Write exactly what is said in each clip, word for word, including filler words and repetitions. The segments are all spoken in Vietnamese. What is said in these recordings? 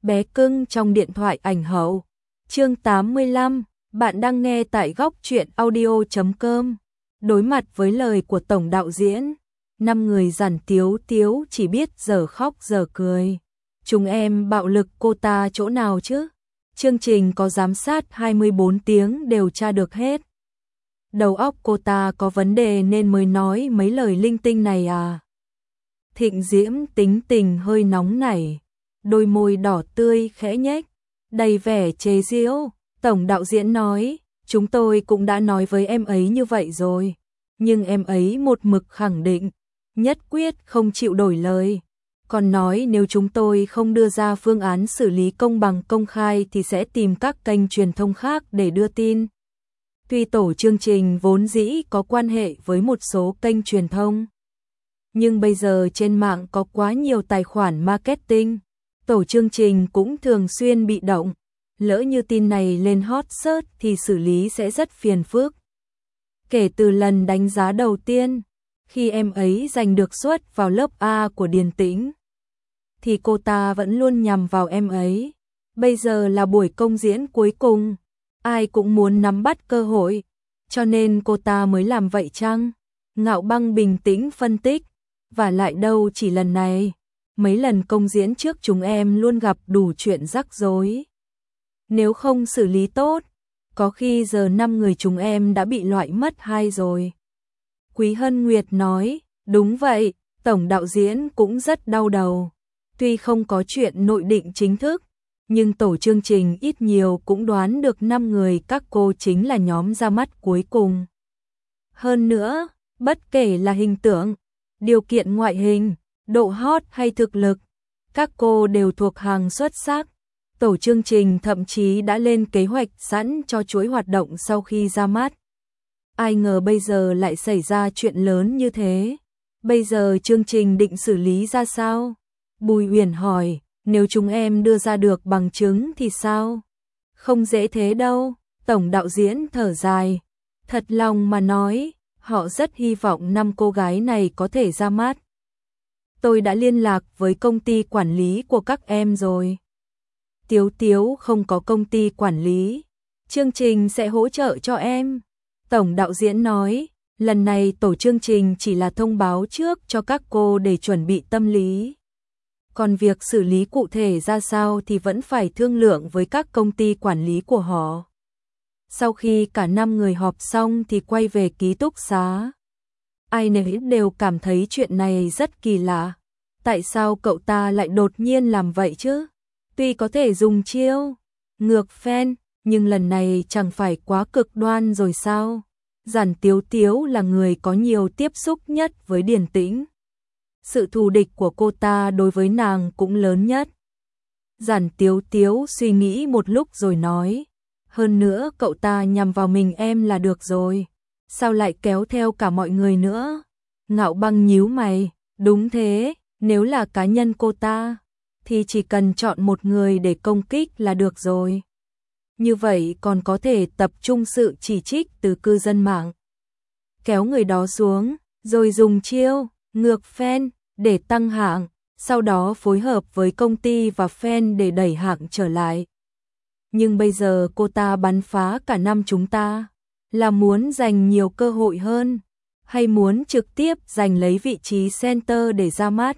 bé cưng trong điện thoại ảnh hậu. Chương tám mươi lăm, bạn đang nghe tại góc truyện audio chấm com. Đối mặt với lời của tổng đạo diễn, năm người Giản Tiếu Tiếu chỉ biết giờ khóc giờ cười. Chúng em bạo lực cô ta chỗ nào chứ? Chương trình có giám sát hai mươi bốn tiếng đều tra được hết. Đầu óc cô ta có vấn đề nên mới nói mấy lời linh tinh này à? Thịnh Diễm tính tình hơi nóng nảy, đôi môi đỏ tươi khẽ nhếch, đầy vẻ chế giễu. Tổng đạo diễn nói, chúng tôi cũng đã nói với em ấy như vậy rồi, nhưng em ấy một mực khẳng định, nhất quyết không chịu đổi lời. Còn nói nếu chúng tôi không đưa ra phương án xử lý công bằng công khai thì sẽ tìm các kênh truyền thông khác để đưa tin. Tuy tổ chương trình vốn dĩ có quan hệ với một số kênh truyền thông, nhưng bây giờ trên mạng có quá nhiều tài khoản marketing, tổ chương trình cũng thường xuyên bị động. Lỡ như tin này lên hot search thì xử lý sẽ rất phiền phức. Kể từ lần đánh giá đầu tiên, khi em ấy giành được suất vào lớp A của Điền Tĩnh, thì cô ta vẫn luôn nhằm vào em ấy. Bây giờ là buổi công diễn cuối cùng, ai cũng muốn nắm bắt cơ hội, cho nên cô ta mới làm vậy chăng? Ngạo Băng bình tĩnh phân tích, và lại đâu chỉ lần này, mấy lần công diễn trước chúng em luôn gặp đủ chuyện rắc rối. Nếu không xử lý tốt, có khi giờ năm người chúng em đã bị loại mất hai rồi. Quý Hân Nguyệt nói, đúng vậy, tổng đạo diễn cũng rất đau đầu. Tuy không có chuyện nội định chính thức, nhưng tổ chương trình ít nhiều cũng đoán được năm người các cô chính là nhóm ra mắt cuối cùng. Hơn nữa, bất kể là hình tượng, điều kiện ngoại hình, độ hot hay thực lực, các cô đều thuộc hàng xuất sắc. Tổ chương trình thậm chí đã lên kế hoạch sẵn cho chuỗi hoạt động sau khi ra mắt. Ai ngờ bây giờ lại xảy ra chuyện lớn như thế. Bây giờ chương trình định xử lý ra sao? Bùi Uyển hỏi, nếu chúng em đưa ra được bằng chứng thì sao? Không dễ thế đâu, tổng đạo diễn thở dài. Thật lòng mà nói, họ rất hy vọng năm cô gái này có thể ra mắt. Tôi đã liên lạc với công ty quản lý của các em rồi. Tiếu Tiếu không có công ty quản lý, chương trình sẽ hỗ trợ cho em. Tổng đạo diễn nói, lần này tổ chương trình chỉ là thông báo trước cho các cô để chuẩn bị tâm lý. Còn việc xử lý cụ thể ra sao thì vẫn phải thương lượng với các công ty quản lý của họ. Sau khi cả năm người họp xong thì quay về ký túc xá. Ai nấy đều cảm thấy chuyện này rất kỳ lạ. Tại sao cậu ta lại đột nhiên làm vậy chứ? Tuy có thể dùng chiêu ngược phen, nhưng lần này chẳng phải quá cực đoan rồi sao? Giản Tiếu Tiếu là người có nhiều tiếp xúc nhất với Điền Tĩnh. Sự thù địch của cô ta đối với nàng cũng lớn nhất. Giản Tiếu Tiếu suy nghĩ một lúc rồi nói, hơn nữa cậu ta nhằm vào mình em là được rồi, sao lại kéo theo cả mọi người nữa? Ngạo Băng nhíu mày, đúng thế, nếu là cá nhân cô ta thì chỉ cần chọn một người để công kích là được rồi. Như vậy còn có thể tập trung sự chỉ trích từ cư dân mạng. Kéo người đó xuống, rồi dùng chiêu ngược fan để tăng hạng, sau đó phối hợp với công ty và fan để đẩy hạng trở lại. Nhưng bây giờ cô ta bắn phá cả năm chúng ta, là muốn giành nhiều cơ hội hơn, hay muốn trực tiếp giành lấy vị trí center để ra mắt?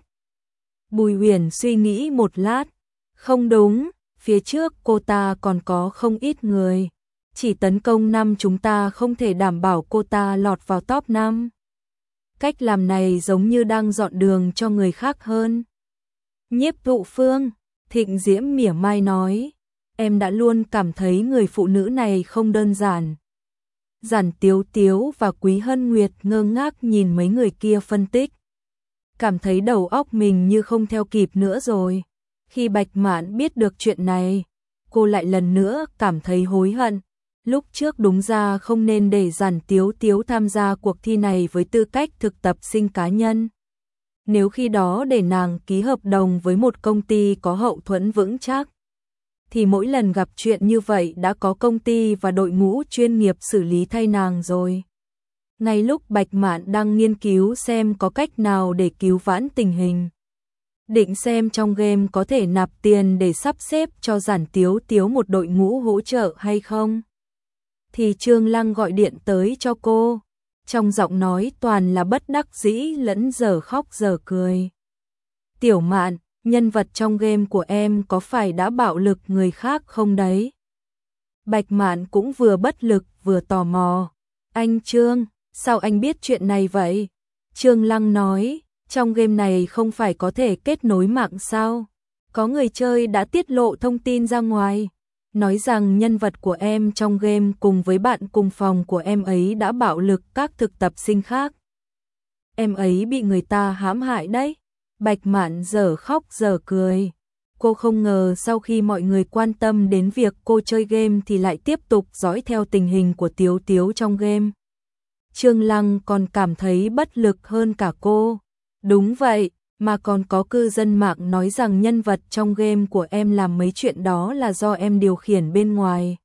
Bùi Uyển suy nghĩ một lát, không đúng, phía trước cô ta còn có không ít người, chỉ tấn công năm chúng ta không thể đảm bảo cô ta lọt vào top năm. Cách làm này giống như đang dọn đường cho người khác hơn. Nhiếp Thụ Phương, Thịnh Diễm mỉa mai nói, em đã luôn cảm thấy người phụ nữ này không đơn giản. Giản Tiếu Tiếu và Quý Hân Nguyệt ngơ ngác nhìn mấy người kia phân tích, cảm thấy đầu óc mình như không theo kịp nữa rồi. Khi Bạch Mạn biết được chuyện này, cô lại lần nữa cảm thấy hối hận. Lúc trước đúng ra không nên để Giản Tiếu Tiếu tham gia cuộc thi này với tư cách thực tập sinh cá nhân. Nếu khi đó để nàng ký hợp đồng với một công ty có hậu thuẫn vững chắc, thì mỗi lần gặp chuyện như vậy đã có công ty và đội ngũ chuyên nghiệp xử lý thay nàng rồi. Ngay lúc Bạch Mạn đang nghiên cứu xem có cách nào để cứu vãn tình hình, định xem trong game có thể nạp tiền để sắp xếp cho Giản Tiếu Tiếu một đội ngũ hỗ trợ hay không. Thì Trương Lăng gọi điện tới cho cô, trong giọng nói toàn là bất đắc dĩ lẫn giờ khóc giờ cười. Tiểu Mạn, nhân vật trong game của em có phải đã bạo lực người khác không đấy? Bạch Mạn cũng vừa bất lực vừa tò mò. Anh Trương, sao anh biết chuyện này vậy? Trương Lăng nói, trong game này không phải có thể kết nối mạng sao? Có người chơi đã tiết lộ thông tin ra ngoài, nói rằng nhân vật của em trong game cùng với bạn cùng phòng của em ấy đã bạo lực các thực tập sinh khác. Em ấy bị người ta hãm hại đấy. Bạch Mạn giờ khóc giờ cười. Cô không ngờ sau khi mọi người quan tâm đến việc cô chơi game thì lại tiếp tục dõi theo tình hình của Tiếu Tiếu trong game. Trương Lăng còn cảm thấy bất lực hơn cả cô. Đúng vậy, mà còn có cư dân mạng nói rằng nhân vật trong game của em làm mấy chuyện đó là do em điều khiển bên ngoài.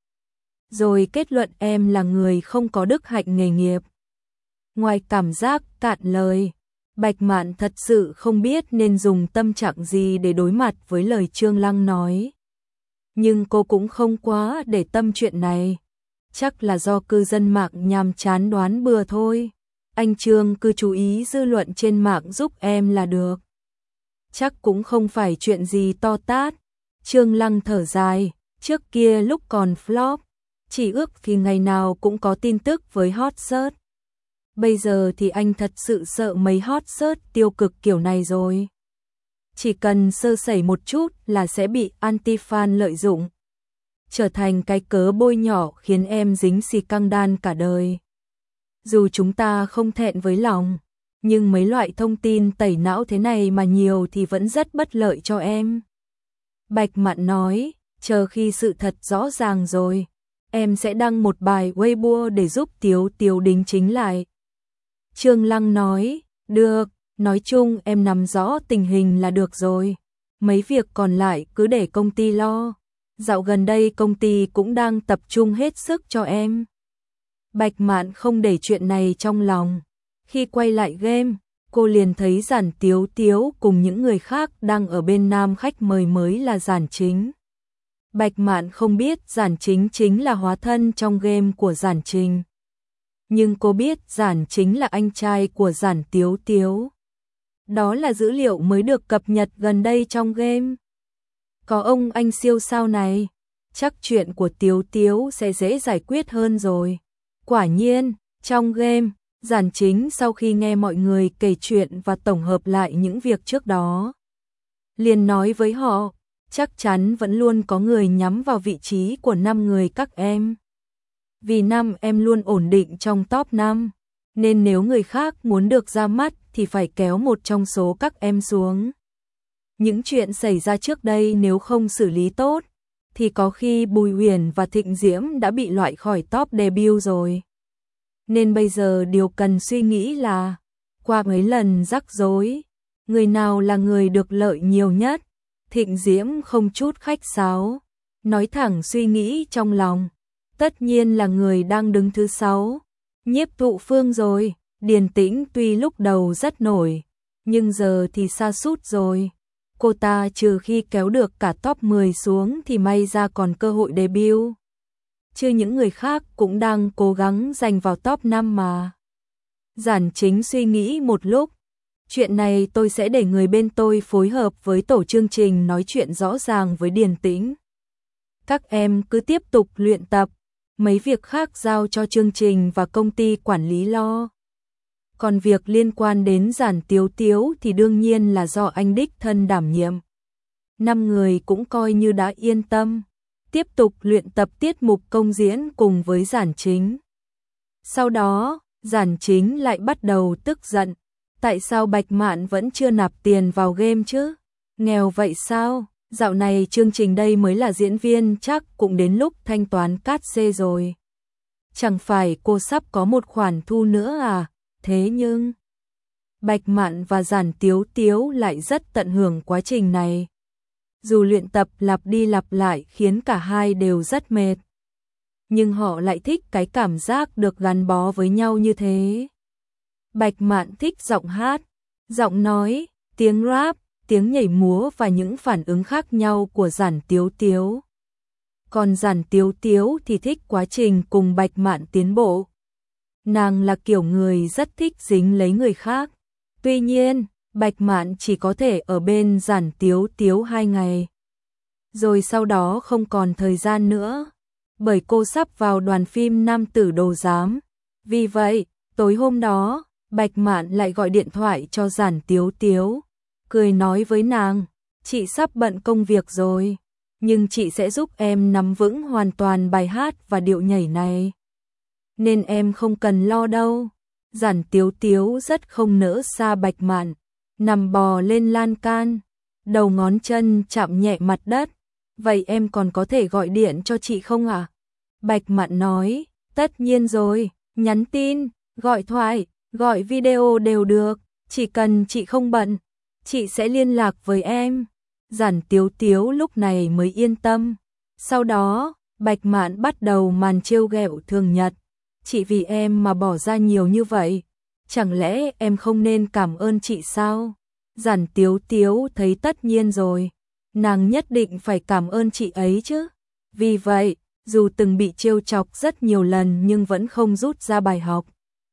Rồi kết luận em là người không có đức hạnh nghề nghiệp. Ngoài cảm giác cạn lời, Bạch Mạn thật sự không biết nên dùng tâm trạng gì để đối mặt với lời Trương Lăng nói. Nhưng cô cũng không quá để tâm chuyện này. Chắc là do cư dân mạng nhàm chán đoán bừa thôi. Anh Trương cứ chú ý dư luận trên mạng giúp em là được. Chắc cũng không phải chuyện gì to tát. Trương Lăng thở dài, trước kia lúc còn flop, chỉ ước thì ngày nào cũng có tin tức với hot search. Bây giờ thì anh thật sự sợ mấy hot search tiêu cực kiểu này rồi. Chỉ cần sơ sẩy một chút là sẽ bị anti-fan lợi dụng, trở thành cái cớ bôi nhỏ khiến em dính xì căng đan cả đời. Dù chúng ta không thẹn với lòng, nhưng mấy loại thông tin tẩy não thế này mà nhiều thì vẫn rất bất lợi cho em. Bạch Mạn nói, chờ khi sự thật rõ ràng rồi, em sẽ đăng một bài Weibo để giúp Tiếu Tiếu đính chính lại. Trương Lăng nói, được, nói chung em nắm rõ tình hình là được rồi. Mấy việc còn lại cứ để công ty lo. Dạo gần đây công ty cũng đang tập trung hết sức cho em. Bạch Mạn không để chuyện này trong lòng. Khi quay lại game, cô liền thấy Giản Tiếu Tiếu cùng những người khác đang ở bên nam khách mời mới là Giản Chính. Bạch Mạn không biết Giản Chính chính là hóa thân trong game của Giản Trình. Nhưng cô biết Giản Chính là anh trai của Giản Tiếu Tiếu. Đó là dữ liệu mới được cập nhật gần đây trong game. Có ông anh siêu sao này, chắc chuyện của Tiếu Tiếu sẽ dễ giải quyết hơn rồi. Quả nhiên, trong game, Giản Chính sau khi nghe mọi người kể chuyện và tổng hợp lại những việc trước đó, liền nói với họ, chắc chắn vẫn luôn có người nhắm vào vị trí của năm người các em. Vì năm em luôn ổn định trong top năm, nên nếu người khác muốn được ra mắt thì phải kéo một trong số các em xuống. Những chuyện xảy ra trước đây nếu không xử lý tốt, thì có khi Bùi Huyền và Thịnh Diễm đã bị loại khỏi top debut rồi. Nên bây giờ điều cần suy nghĩ là, qua mấy lần rắc rối, người nào là người được lợi nhiều nhất? Thịnh Diễm không chút khách sáo, nói thẳng suy nghĩ trong lòng. Tất nhiên là người đang đứng thứ sáu, Nhiếp Thụ Phương rồi. Điền Tĩnh tuy lúc đầu rất nổi, nhưng giờ thì sa sút rồi. Cô ta trừ khi kéo được cả top mười xuống thì may ra còn cơ hội debut. Chứ những người khác cũng đang cố gắng giành vào top năm mà. Giản Chính suy nghĩ một lúc. Chuyện này tôi sẽ để người bên tôi phối hợp với tổ chương trình nói chuyện rõ ràng với Điền Tĩnh. Các em cứ tiếp tục luyện tập, mấy việc khác giao cho chương trình và công ty quản lý lo. Còn việc liên quan đến Giản Tiếu Tiếu thì đương nhiên là do anh đích thân đảm nhiệm. Năm người cũng coi như đã yên tâm, tiếp tục luyện tập tiết mục công diễn cùng với Giản Chính. Sau đó, Giản Chính lại bắt đầu tức giận. Tại sao Bạch Mạn vẫn chưa nạp tiền vào game chứ? Nghèo vậy sao? Dạo này chương trình đây mới là diễn viên chắc cũng đến lúc thanh toán cát xê rồi. Chẳng phải cô sắp có một khoản thu nữa à? Thế nhưng, Bạch Mạn và Giản Tiếu Tiếu lại rất tận hưởng quá trình này. Dù luyện tập lặp đi lặp lại khiến cả hai đều rất mệt, nhưng họ lại thích cái cảm giác được gắn bó với nhau như thế. Bạch Mạn thích giọng hát, giọng nói, tiếng rap, tiếng nhảy múa và những phản ứng khác nhau của Giản Tiếu Tiếu. Còn Giản Tiếu Tiếu thì thích quá trình cùng Bạch Mạn tiến bộ. Nàng là kiểu người rất thích dính lấy người khác. Tuy nhiên, Bạch Mạn chỉ có thể ở bên Giản Tiếu Tiếu hai ngày. Rồi sau đó không còn thời gian nữa. Bởi cô sắp vào đoàn phim Nam Tử Đồ Giám. Vì vậy, tối hôm đó, Bạch Mạn lại gọi điện thoại cho Giản Tiếu Tiếu. Cười nói với nàng, chị sắp bận công việc rồi. Nhưng chị sẽ giúp em nắm vững hoàn toàn bài hát và điệu nhảy này. Nên em không cần lo đâu. Giản Tiếu Tiếu rất không nỡ xa Bạch Mạn. Nằm bò lên lan can. Đầu ngón chân chạm nhẹ mặt đất. Vậy em còn có thể gọi điện cho chị không ạ? À? Bạch Mạn nói, tất nhiên rồi, nhắn tin, gọi thoại, gọi video đều được, chỉ cần chị không bận, chị sẽ liên lạc với em. Giản Tiếu Tiếu lúc này mới yên tâm. Sau đó, Bạch Mạn bắt đầu màn trêu ghẹo thường nhật. Chị vì em mà bỏ ra nhiều như vậy, chẳng lẽ em không nên cảm ơn chị sao? Giản Tiếu Tiếu thấy tất nhiên rồi, nàng nhất định phải cảm ơn chị ấy chứ. Vì vậy, dù từng bị trêu chọc rất nhiều lần nhưng vẫn không rút ra bài học.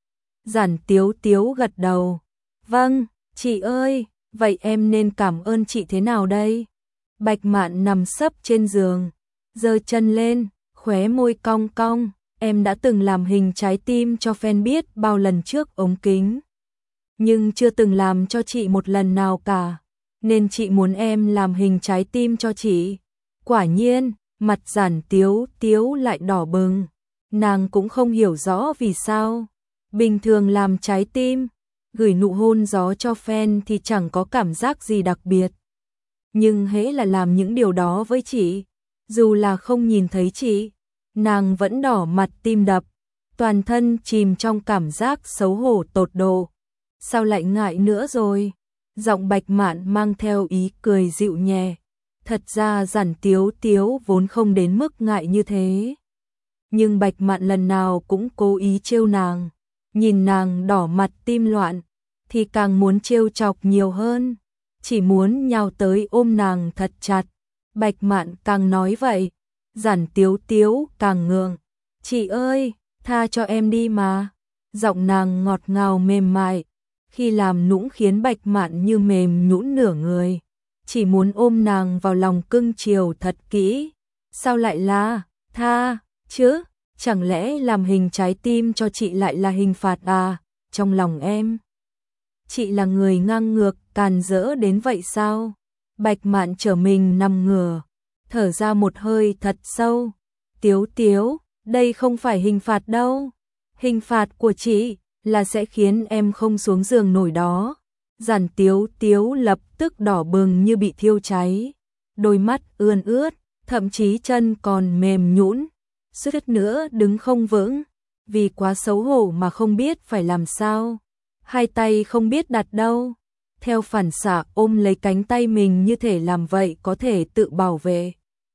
Giản Tiếu Tiếu gật đầu. Vâng, chị ơi, vậy em nên cảm ơn chị thế nào đây? Bạch Mạn nằm sấp trên giường, giơ chân lên, khóe môi cong cong. Em đã từng làm hình trái tim cho fan biết bao lần trước ống kính. Nhưng chưa từng làm cho chị một lần nào cả. Nên chị muốn em làm hình trái tim cho chị. Quả nhiên, mặt Giản Tiếu Tiếu lại đỏ bừng. Nàng cũng không hiểu rõ vì sao. Bình thường làm trái tim, gửi nụ hôn gió cho fan thì chẳng có cảm giác gì đặc biệt. Nhưng hễ là làm những điều đó với chị, dù là không nhìn thấy chị, nàng vẫn đỏ mặt tim đập, toàn thân chìm trong cảm giác xấu hổ tột độ. Sao lại ngại nữa rồi? Giọng Bạch Mạn mang theo ý cười dịu nhẹ. Thật ra Giản Tiếu Tiếu vốn không đến mức ngại như thế. Nhưng Bạch Mạn lần nào cũng cố ý trêu nàng. Nhìn nàng đỏ mặt tim loạn, thì càng muốn trêu chọc nhiều hơn. Chỉ muốn nhào tới ôm nàng thật chặt. Bạch Mạn càng nói vậy, Giản Tiếu Tiếu càng ngượng. Chị ơi, tha cho em đi mà. Giọng nàng ngọt ngào mềm mại, khi làm nũng khiến Bạch Mạn như mềm nhũn nửa người. Chỉ muốn ôm nàng vào lòng cưng chiều thật kỹ. Sao lại là, tha, chứ, chẳng lẽ làm hình trái tim cho chị lại là hình phạt à, trong lòng em? Chị là người ngang ngược, càn rỡ đến vậy sao? Bạch Mạn trở mình nằm ngửa, thở ra một hơi thật sâu. Tiếu Tiếu, đây không phải hình phạt đâu. Hình phạt của chị là sẽ khiến em không xuống giường nổi đó. Giản Tiếu Tiếu lập tức đỏ bừng như bị thiêu cháy. Đôi mắt ươn ướt, thậm chí chân còn mềm nhũn, suýt nữa đứng không vững. Vì quá xấu hổ mà không biết phải làm sao. Hai tay không biết đặt đâu. Theo phản xạ ôm lấy cánh tay mình như thể làm vậy có thể tự bảo vệ.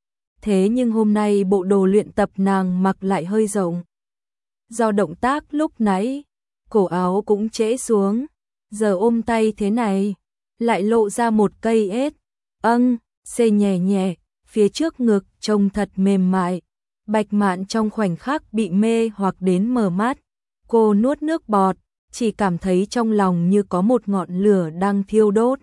Thế nhưng hôm nay bộ đồ luyện tập nàng mặc lại hơi rộng. Do động tác lúc nãy, cổ áo cũng trễ xuống. Giờ ôm tay thế này, lại lộ ra một cây ết. Âng, xê nhẹ nhẹ, phía trước ngực trông thật mềm mại. Bạch Mạn trong khoảnh khắc bị mê hoặc đến mở mắt. Cô nuốt nước bọt, chỉ cảm thấy trong lòng như có một ngọn lửa đang thiêu đốt.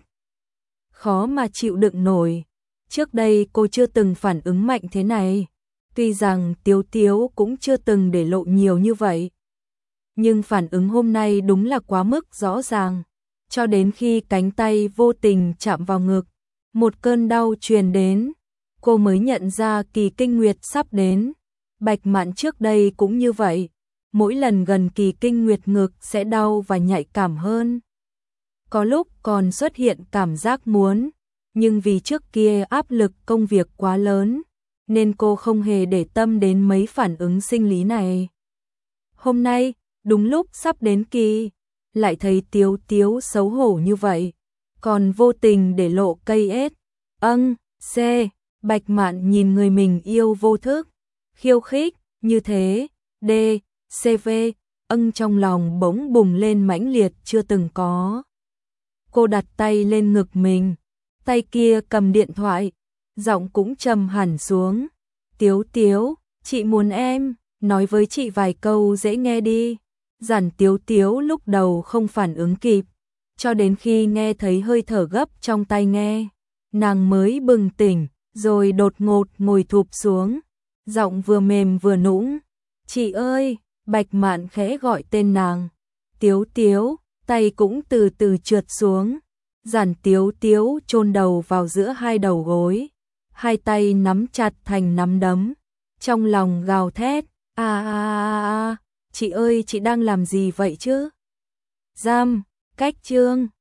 Khó mà chịu đựng nổi. Trước đây cô chưa từng phản ứng mạnh thế này. Tuy rằng Tiếu Tiếu cũng chưa từng để lộ nhiều như vậy. Nhưng phản ứng hôm nay đúng là quá mức rõ ràng. Cho đến khi cánh tay vô tình chạm vào ngực, một cơn đau truyền đến, cô mới nhận ra kỳ kinh nguyệt sắp đến. Bạch Mạn trước đây cũng như vậy. Mỗi lần gần kỳ kinh nguyệt ngực sẽ đau và nhạy cảm hơn. Có lúc còn xuất hiện cảm giác muốn, nhưng vì trước kia áp lực công việc quá lớn, nên cô không hề để tâm đến mấy phản ứng sinh lý này. Hôm nay, đúng lúc sắp đến kỳ, lại thấy Tiếu Tiếu xấu hổ như vậy, còn vô tình để lộ cây ết. Âng, C, Bạch Mạn nhìn người mình yêu vô thức, khiêu khích, như thế, D, xê vê, âng trong lòng bỗng bùng lên mãnh liệt chưa từng có. Cô đặt tay lên ngực mình, tay kia cầm điện thoại, giọng cũng trầm hẳn xuống. Tiếu Tiếu, chị muốn em, nói với chị vài câu dễ nghe đi. Giản Tiếu Tiếu lúc đầu không phản ứng kịp, cho đến khi nghe thấy hơi thở gấp trong tai nghe, nàng mới bừng tỉnh, rồi đột ngột ngồi thụp xuống, giọng vừa mềm vừa nũng. Chị ơi, Bạch Mạn khẽ gọi tên nàng. Tiếu Tiếu, tay cũng từ từ trượt xuống. Giản Tiếu Tiếu chôn đầu vào giữa hai đầu gối, hai tay nắm chặt thành nắm đấm, trong lòng gào thét, a a a a, chị ơi chị đang làm gì vậy chứ? Giam, cách chương